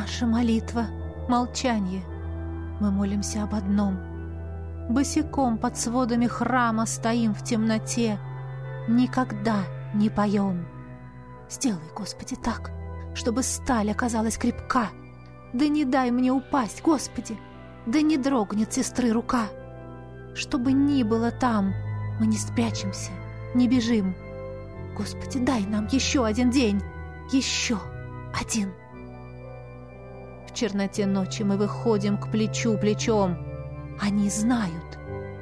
Наша молитва — молчание. Мы молимся об одном. Босиком под сводами храма стоим в темноте. Никогда не поем. Сделай, Господи, так, чтобы сталь оказалась крепка. Да не дай мне упасть, Господи, да не дрогнет сестры рука. Чтобы ни было там, мы не спрячемся, не бежим. Господи, дай нам еще один день, еще один. В черноте ночи мы выходим к плечу плечом. Они знают,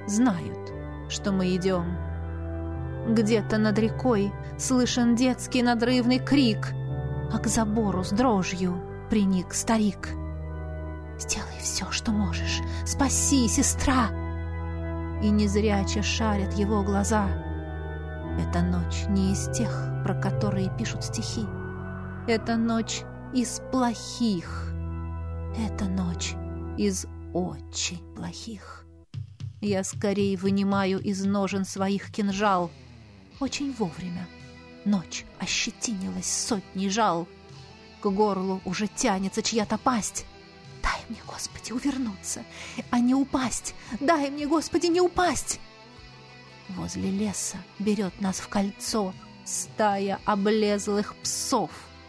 что мы идем. Где-то над рекой слышен детский надрывный крик, а к забору с дрожью приник старик. Сделай все, что можешь, спаси, сестра. И незряче шарят его глаза. Эта ночь не из тех, про которые пишут стихи. Эта ночь из плохих. Эта ночь из очень плохих. Я скорее вынимаю из ножен своих кинжал. Очень вовремя. Ночь ощетинилась сотней жал. К горлу уже тянется чья-то пасть. Дай мне, Господи, увернуться, а не упасть. Дай мне, Господи, не упасть. Возле леса берет нас в кольцо стая облезлых псов.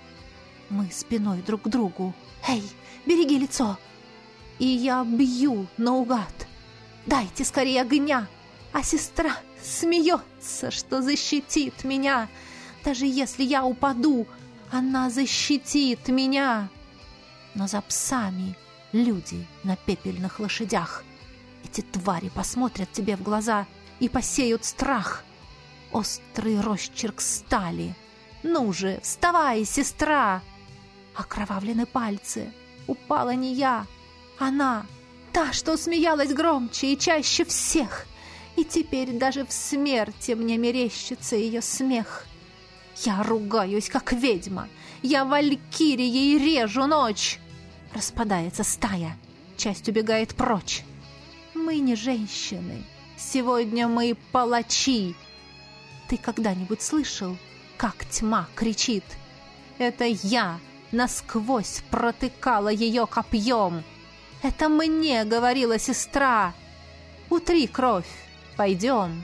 Мы спиной друг к другу. Эй, береги лицо. И я бью наугад. Дайте скорее огня. А сестра смеется, что защитит меня. Даже если я упаду, она защитит меня. Но за псами люди на пепельных лошадях. Эти твари посмотрят тебе в глаза и посеют страх. Острый росчерк стали. Ну же, вставай, сестра! Окровавлены пальцы. Упала не я, она, та, что смеялась громче и чаще всех. И теперь даже в смерти мне мерещится ее смех. Я ругаюсь, как ведьма. Я валькирией режу ночь. Распадается стая, часть убегает прочь. Мы не женщины, сегодня мы палачи. Ты когда-нибудь слышал, как тьма кричит? Это я насквозь протыкала ее копьем. Это мне говорила сестра. Утри кровь, пойдем.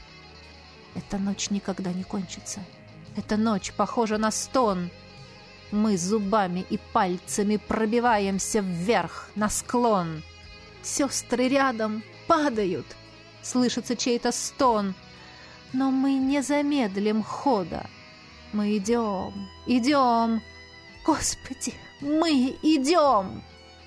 Эта ночь никогда не кончится. Эта ночь похожа на стон. Мы зубами и пальцами пробиваемся вверх, на склон. Сестры рядом падают. Слышится чей-то стон. Но мы не замедлим хода. Мы идем, идем. Господи, мы идем.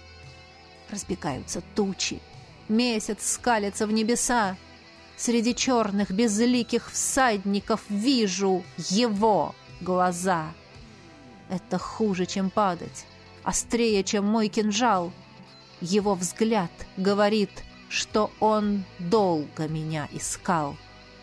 Разбегаются тучи. Месяц скалится в небеса. Среди черных безликих всадников вижу его глаза. Это хуже, чем падать, острее, чем мой кинжал. Его взгляд говорит, что он долго меня искал.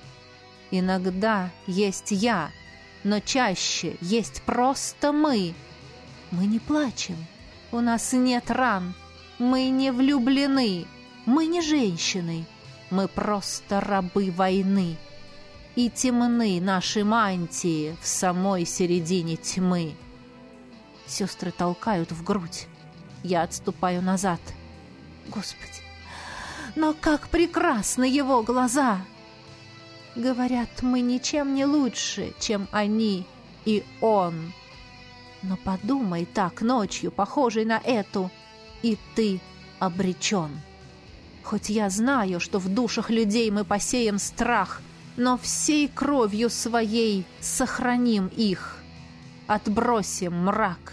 Иногда есть я, но чаще есть просто мы. Мы не плачем, у нас нет ран, мы не влюблены, мы не женщины, мы просто рабы войны. И темны наши мантии в самой середине тьмы. Сестры толкают в грудь, я отступаю назад. Господи, но как прекрасны его глаза! Говорят, мы ничем не лучше, чем они и он. Но подумай так ночью, похожей на эту, и ты обречен. Хоть я знаю, что в душах людей мы посеем страх, но всей кровью своей сохраним их, отбросим мрак.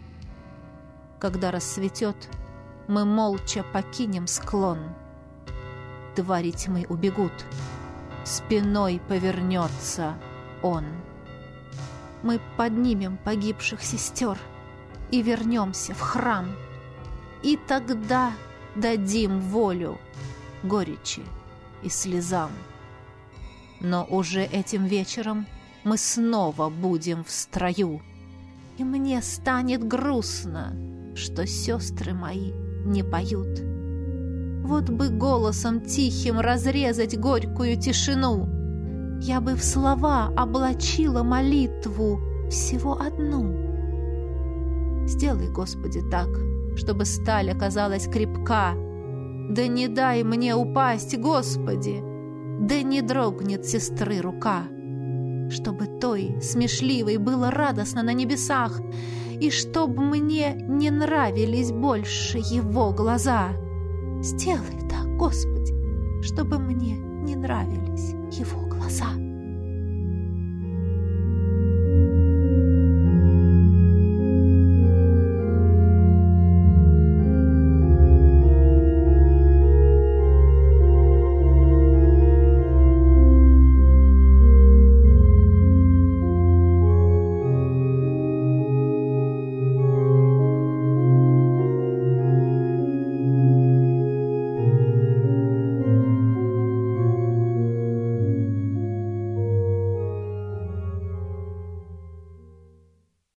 Когда рассветет, мы молча покинем склон. Твари тьмы убегут, спиной повернется он. Мы поднимем погибших сестер и вернемся в храм. И тогда дадим волю горечи и слезам. Но уже этим вечером мы снова будем в строю. И мне станет грустно, что сестры мои не поют. Вот бы голосом тихим разрезать горькую тишину. Я бы в слова облачила молитву всего одну. Сделай, Господи, так, чтобы сталь оказалась крепка. Да не дай мне упасть, Господи, да не дрогнет сестры рука. Чтобы той, смешливой, было радостно на небесах, и чтоб мне не нравились больше его глаза. Сделай так, Господи, чтобы мне не нравились его глаза.